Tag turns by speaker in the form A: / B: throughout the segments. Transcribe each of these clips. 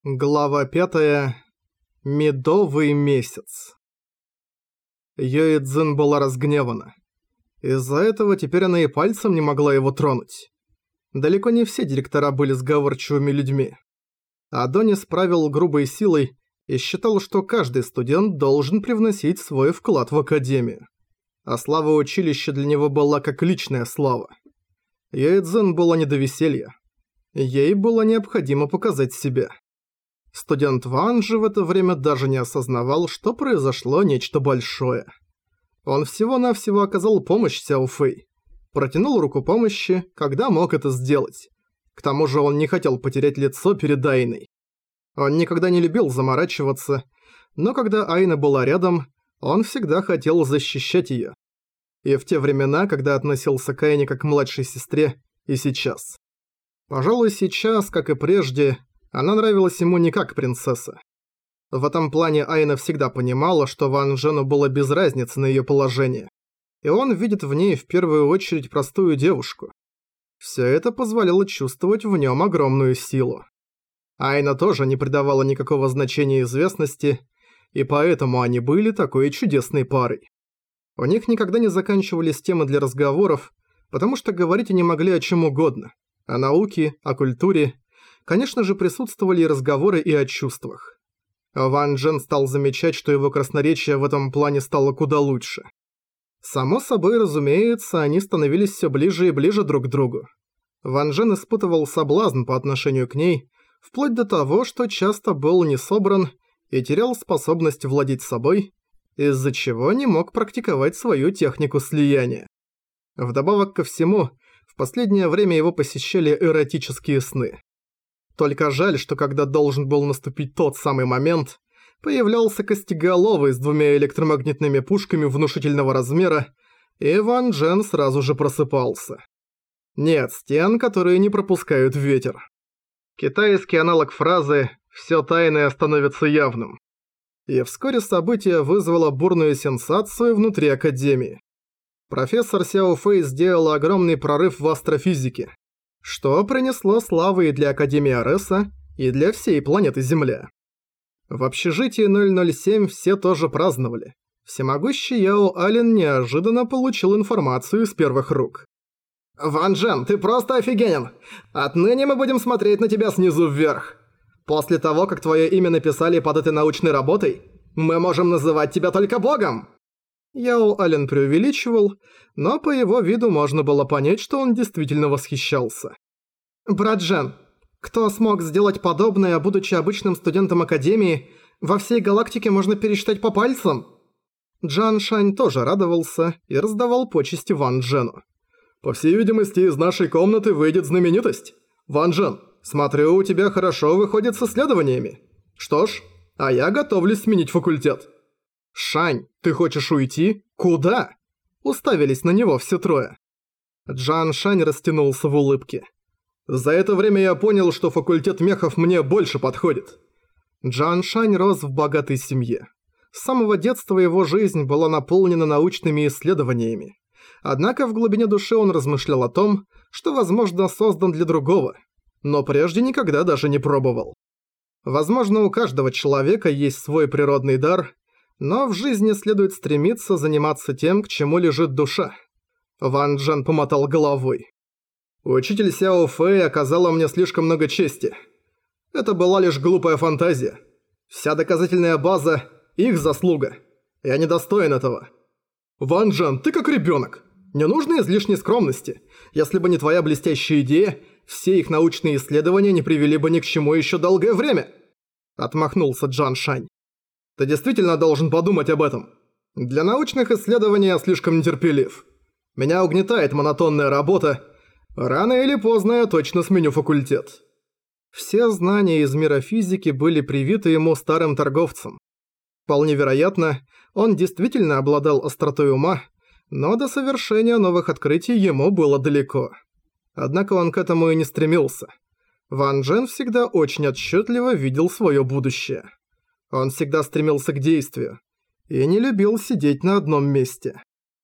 A: Глава 5. Медовый месяц. Юэ Цзин была разгневана. Из-за этого теперь она и пальцем не могла его тронуть. Далеко не все директора были сговорчивыми людьми. Адонис правил грубой силой и считал, что каждый студент должен привносить свой вклад в академию. А слава училища для него была как личная слава. Юэ Цзин было не до веселья. Ей было необходимо показать себя. Студент Ван же в это время даже не осознавал, что произошло нечто большое. Он всего-навсего оказал помощь Сяо Фэй. Протянул руку помощи, когда мог это сделать. К тому же он не хотел потерять лицо перед Айной. Он никогда не любил заморачиваться, но когда Айна была рядом, он всегда хотел защищать её. И в те времена, когда относился к Айне как к младшей сестре, и сейчас. Пожалуй, сейчас, как и прежде, она нравилась ему не как принцесса. В этом плане Айна всегда понимала, что Ван Джену было без разницы на её положение. И он видит в ней в первую очередь простую девушку. Всё это позволяло чувствовать в нём огромную силу. Айна тоже не придавала никакого значения известности, и поэтому они были такой чудесной парой. У них никогда не заканчивались темы для разговоров, потому что говорить они могли о чём угодно. О науке, о культуре. Конечно же, присутствовали и разговоры и о чувствах. Ван Джен стал замечать, что его красноречие в этом плане стало куда лучше. Само собой, разумеется, они становились все ближе и ближе друг к другу. Ван Джен испытывал соблазн по отношению к ней, вплоть до того, что часто был не собран и терял способность владеть собой, из-за чего не мог практиковать свою технику слияния. Вдобавок ко всему, в последнее время его посещали эротические сны. Только жаль, что когда должен был наступить тот самый момент, появлялся Костеголовый с 2 электромагнитными пушками внушительного размера, и Ван Джен сразу же просыпался. Нет стен, которые не пропускают ветер. Китайский аналог фразы «всё тайное становится явным». И вскоре событие вызвало бурную сенсацию внутри Академии. Профессор Сяо Фэй сделала огромный прорыв в астрофизике, что принесло славы и для Академии Ареса, и для всей планеты Земля. В общежитии 007 все тоже праздновали. Всемогущий Яо Ален неожиданно получил информацию из первых рук. «Ван Джен, ты просто офигенен! Отныне мы будем смотреть на тебя снизу вверх. После того, как твое имя написали под этой научной работой, мы можем называть тебя только богом!» Яо Ален преувеличивал, но по его виду можно было понять, что он действительно восхищался. «Брат Джен, кто смог сделать подобное, будучи обычным студентом Академии, во всей галактике можно пересчитать по пальцам?» Джан Шань тоже радовался и раздавал почести Ван Джену. «По всей видимости, из нашей комнаты выйдет знаменитость. Ван Джен, смотрю, у тебя хорошо выходит с исследованиями. Что ж, а я готовлюсь сменить факультет». «Шань, ты хочешь уйти? Куда?» Уставились на него все трое. Джан Шань растянулся в улыбке. «За это время я понял, что факультет мехов мне больше подходит». Джан Шань рос в богатой семье. С самого детства его жизнь была наполнена научными исследованиями. Однако в глубине души он размышлял о том, что, возможно, создан для другого, но прежде никогда даже не пробовал. Возможно, у каждого человека есть свой природный дар, но в жизни следует стремиться заниматься тем, к чему лежит душа. Ван Джен помотал головой. Учитель Сяо Фэй оказала мне слишком много чести. Это была лишь глупая фантазия. Вся доказательная база – их заслуга. Я недостоин этого. Ван Джен, ты как ребенок. Не нужно излишней скромности. Если бы не твоя блестящая идея, все их научные исследования не привели бы ни к чему еще долгое время. Отмахнулся Джан Шань. Ты действительно должен подумать об этом. Для научных исследований я слишком нетерпелив. Меня угнетает монотонная работа. Рано или поздно я точно сменю факультет. Все знания из мира физики были привиты ему старым торговцем. Вполне вероятно, он действительно обладал остротой ума, но до совершения новых открытий ему было далеко. Однако он к этому и не стремился. Ван Джен всегда очень отчетливо видел свое будущее. Он всегда стремился к действию и не любил сидеть на одном месте.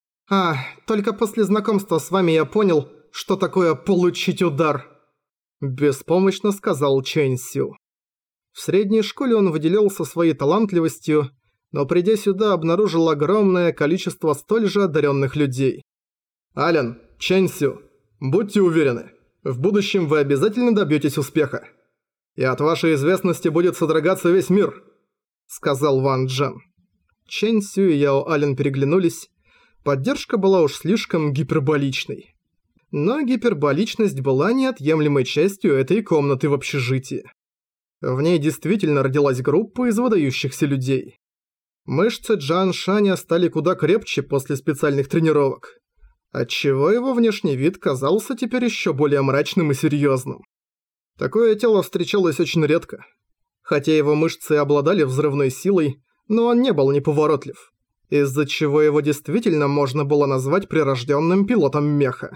A: Только после знакомства с вами я понял, что такое получить удар», – беспомощно сказал Чэнь Сю. В средней школе он выделялся своей талантливостью, но придя сюда, обнаружил огромное количество столь же одаренных людей. «Ален, Чэнь Сю, будьте уверены, в будущем вы обязательно добьетесь успеха. И от вашей известности будет содрогаться весь мир», — сказал Ван Джен. Чэнь Сю и Яо Ален переглянулись. Поддержка была уж слишком гиперболичной. Но гиперболичность была неотъемлемой частью этой комнаты в общежитии. В ней действительно родилась группа из выдающихся людей. Мышцы Джан Шаня стали куда крепче после специальных тренировок, отчего его внешний вид казался теперь еще более мрачным и серьезным. Такое тело встречалось очень редко. Хотя его мышцы обладали взрывной силой, но он не был неповоротлив, из-за чего его действительно можно было назвать прирожденным пилотом меха.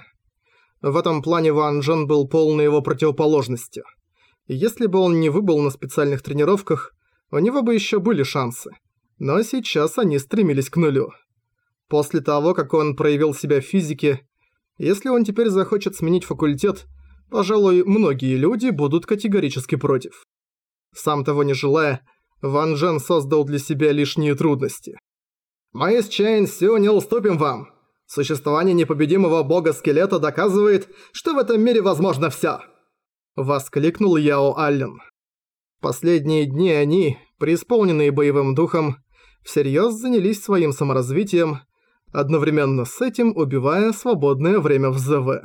A: В этом плане Ван Джен был полной его противоположностью. Если бы он не выбыл на специальных тренировках, у него бы еще были шансы. Но сейчас они стремились к нулю. После того, как он проявил себя в физике, если он теперь захочет сменить факультет, пожалуй, многие люди будут категорически против. Сам того не желая, Ван Джен создал для себя лишние трудности. «Мы с Чэнь Сю не уступим вам. Существование непобедимого бога-скелета доказывает, что в этом мире возможно всё!» — воскликнул Яо Аллен. Последние дни они, преисполненные боевым духом, всерьез занялись своим саморазвитием, одновременно с этим убивая свободное время в ЗВ.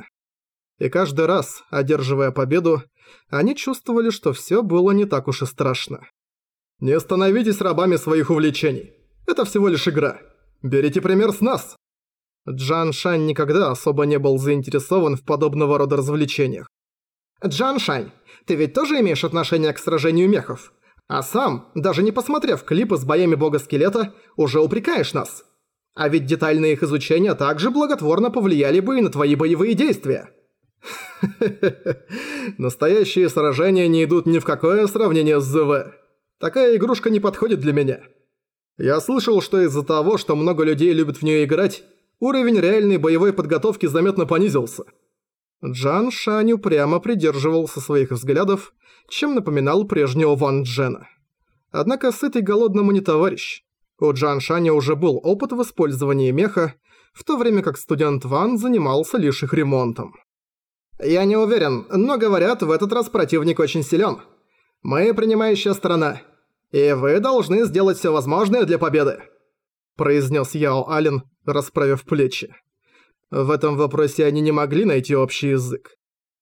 A: И каждый раз, одерживая победу, они чувствовали, что всё было не так уж и страшно. «Не становитесь рабами своих увлечений. Это всего лишь игра. Берите пример с нас!» Джан Шань никогда особо не был заинтересован в подобного рода развлечениях. «Джан Шань, ты ведь тоже имеешь отношение к сражению мехов? А сам, даже не посмотрев клипы с боями бога-скелета, уже упрекаешь нас. А ведь детальные их изучения также благотворно повлияли бы и на твои боевые действия». Настоящие сражения не идут ни в какое сравнение с ЗВ. Такая игрушка не подходит для меня. Я слышал, что из-за того, что много людей любят в нее играть, уровень реальной боевой подготовки заметно понизился. Джан Шань упрямо придерживался своих взглядов, чем напоминал прежнего Ван Джена. Однако сытый голодному не товарищ. У Джан Шаня уже был опыт в использовании меха, в то время как студент Ван занимался лишь их ремонтом. «Я не уверен, но говорят, в этот раз противник очень силен. Мы принимающая сторона, и вы должны сделать все возможное для победы», произнес Яо Ален, расправив плечи. В этом вопросе они не могли найти общий язык.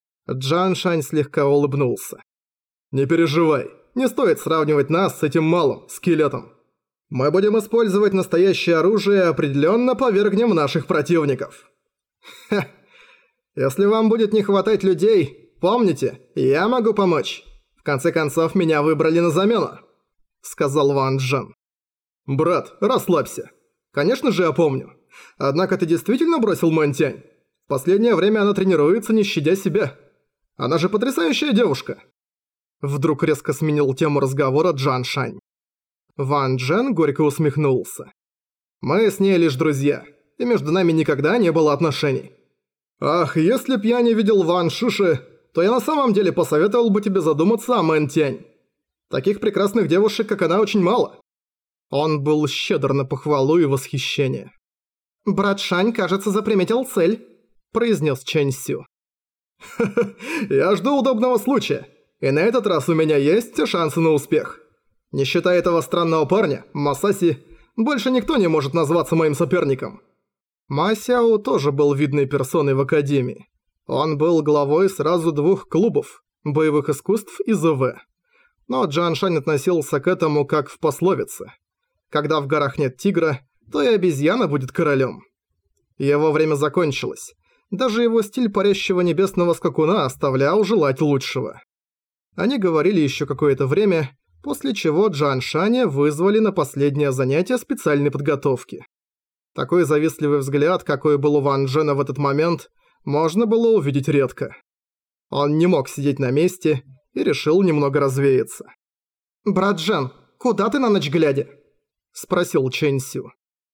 A: Джан Шань слегка улыбнулся. «Не переживай, не стоит сравнивать нас с этим малым, скелетом. Мы будем использовать настоящее оружие и определенно повергнем наших противников. Ха, если вам будет не хватать людей, помните, я могу помочь. В конце концов, меня выбрали на замену», сказал Ван Джен. «Брат, расслабься. Конечно же я помню. Однако ты действительно бросил Мэнтянь? В последнее время она тренируется, не щадя себя. Она же потрясающая девушка». Вдруг резко сменил тему разговора Джан Шань. Ван Джен горько усмехнулся. «Мы с ней лишь друзья, и между нами никогда не было отношений. Ах, если б я не видел Ван Шиши, то я на самом деле посоветовал бы тебе задуматься о Мэнтянь. Таких прекрасных девушек, как она, очень мало». Он был щедр на похвалу и восхищение. «Брат Шань, кажется, заприметил цель», произнес Чэнь Сю. «Ха-ха, я жду удобного случая, и на этот раз у меня есть все шансы на успех. Не считая этого странного парня, Масаси, больше никто не может назваться моим соперником». Ма Сяо тоже был видной персоной в Академии. Он был главой сразу 2 клубов – боевых искусств и ЗВ. Но Джан Шань относился к этому как в пословице. Когда в горах нет тигра, то и обезьяна будет королем. Его время закончилось. Даже его стиль парящего небесного скакуна оставлял желать лучшего. Они говорили еще какое-то время, после чего Джан Шаня вызвали на последнее занятие специальной подготовки. Такой завистливый взгляд, какой был у Ван Джена в этот момент, можно было увидеть редко. Он не мог сидеть на месте и решил немного развеяться. «Брат Джен, куда ты на ночь глядя?» – спросил Чэнь Сю.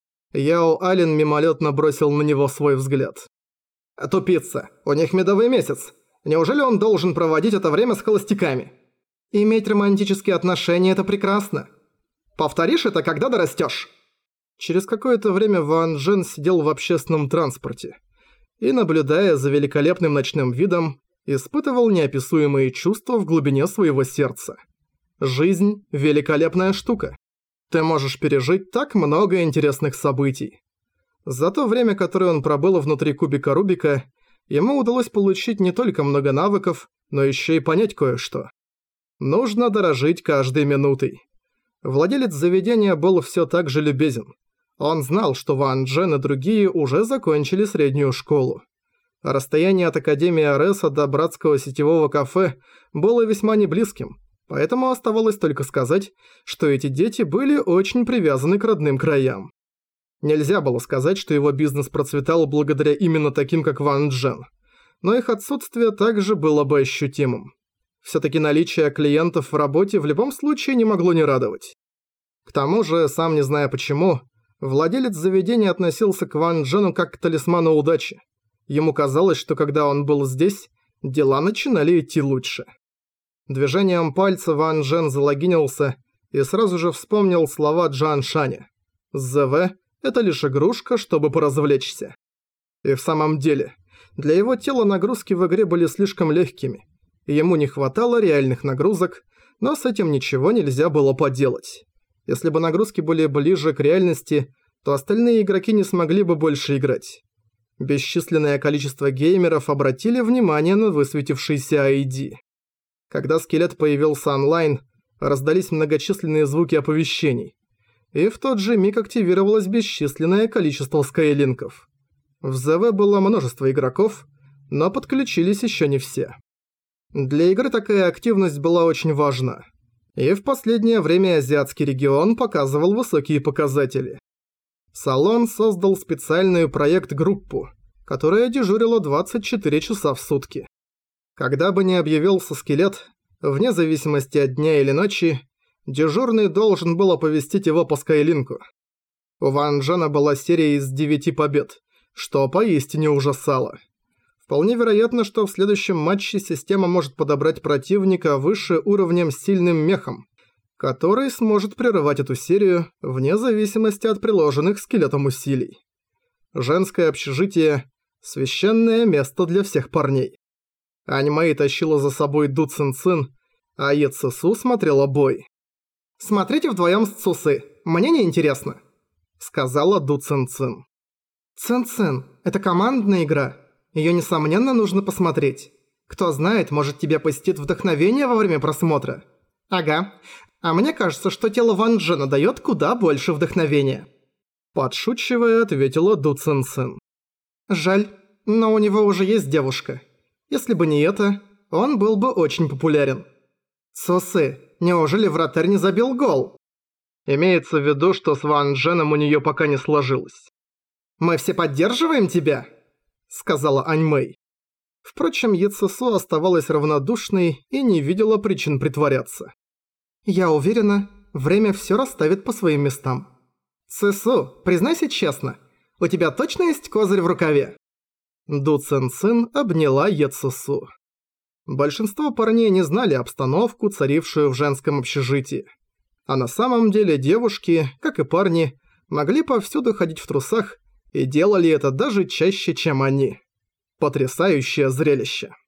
A: Яо Ален мимолетно бросил на него свой взгляд. «Тупица, у них медовый месяц. Неужели он должен проводить это время с холостяками? Иметь романтические отношения – это прекрасно. Повторишь это, когда дорастёшь?» Через какое-то время Ван Джен сидел в общественном транспорте и, наблюдая за великолепным ночным видом, испытывал неописуемые чувства в глубине своего сердца. Жизнь – великолепная штука. Ты можешь пережить так много интересных событий. За то время, которое он пробыл внутри кубика Рубика, ему удалось получить не только много навыков, но еще и понять кое-что. Нужно дорожить каждой минутой. Владелец заведения был все так же любезен. Он знал, что Ван Джен и другие уже закончили среднюю школу. Расстояние от Академии Ареса до братского сетевого кафе было весьма неблизким, поэтому оставалось только сказать, что эти дети были очень привязаны к родным краям. Нельзя было сказать, что его бизнес процветал благодаря именно таким, как Ван Джен, но их отсутствие также было бы ощутимым. Всё-таки наличие клиентов в работе в любом случае не могло не радовать. К тому же, сам не зная почему, владелец заведения относился к Ван Джену как к талисману удачи. Ему казалось, что когда он был здесь, дела начинали идти лучше. Движением пальца Ван Джен залогинился и сразу же вспомнил слова Джан Шаня. «ЗВ – это лишь игрушка, чтобы поразвлечься». И в самом деле, для его тела нагрузки в игре были слишком легкими. Ему не хватало реальных нагрузок, но с этим ничего нельзя было поделать. Если бы нагрузки были ближе к реальности, то остальные игроки не смогли бы больше играть. Бесчисленное количество геймеров обратили внимание на высветившийся ID. Когда скелет появился онлайн, раздались многочисленные звуки оповещений. И в тот же миг активировалось бесчисленное количество скайлинков. В ЗВ было множество игроков, но подключились еще не все. Для игры такая активность была очень важна. И в последнее время азиатский регион показывал высокие показатели. Салон создал специальную проект-группу, которая дежурила 24 часа в сутки. Когда бы ни объявился скелет, вне зависимости от дня или ночи, дежурный должен был оповестить его по скайлинку. У Ван Джена была серия из 9 побед, что поистине ужасало. Вполне вероятно, что в следующем матче система может подобрать противника выше уровнем с сильным мехом, который сможет прерывать эту серию вне зависимости от приложенных скелетом усилий. Женское общежитие – священное место для всех парней. Ань Мэй тащила за собой Ду Цин Цин, а Е Цису смотрела бой. «Смотрите вдвоем с Цусы, мне не интересно», – сказала Ду Цин Цин. «Цин Цин, это командная игра. Её, несомненно, нужно посмотреть. Кто знает, может, тебя посетит вдохновение во время просмотра. Ага. А мне кажется, что тело Ван Джена даёт куда больше вдохновения». Подшучивая, ответила Ду Цин Цин. «Жаль, но у него уже есть девушка. Если бы не это, он был бы очень популярен». «Цусы, неужели вратарь не забил гол?» Имеется в виду, что с Ван Дженом у неё пока не сложилось. «Мы все поддерживаем тебя», — сказала Ань Мэй. Впрочем, Е Цису оставалась равнодушной и не видела причин притворяться. «Я уверена, время всё расставит по своим местам. Цису, признайся честно, у тебя точно есть козырь в рукаве?» Ду Цин Цин обняла Е Цису. Большинство парней не знали обстановку, царившую в женском общежитии. А на самом деле девушки, как и парни, могли повсюду ходить в трусах и делали это даже чаще, чем они. Потрясающее зрелище.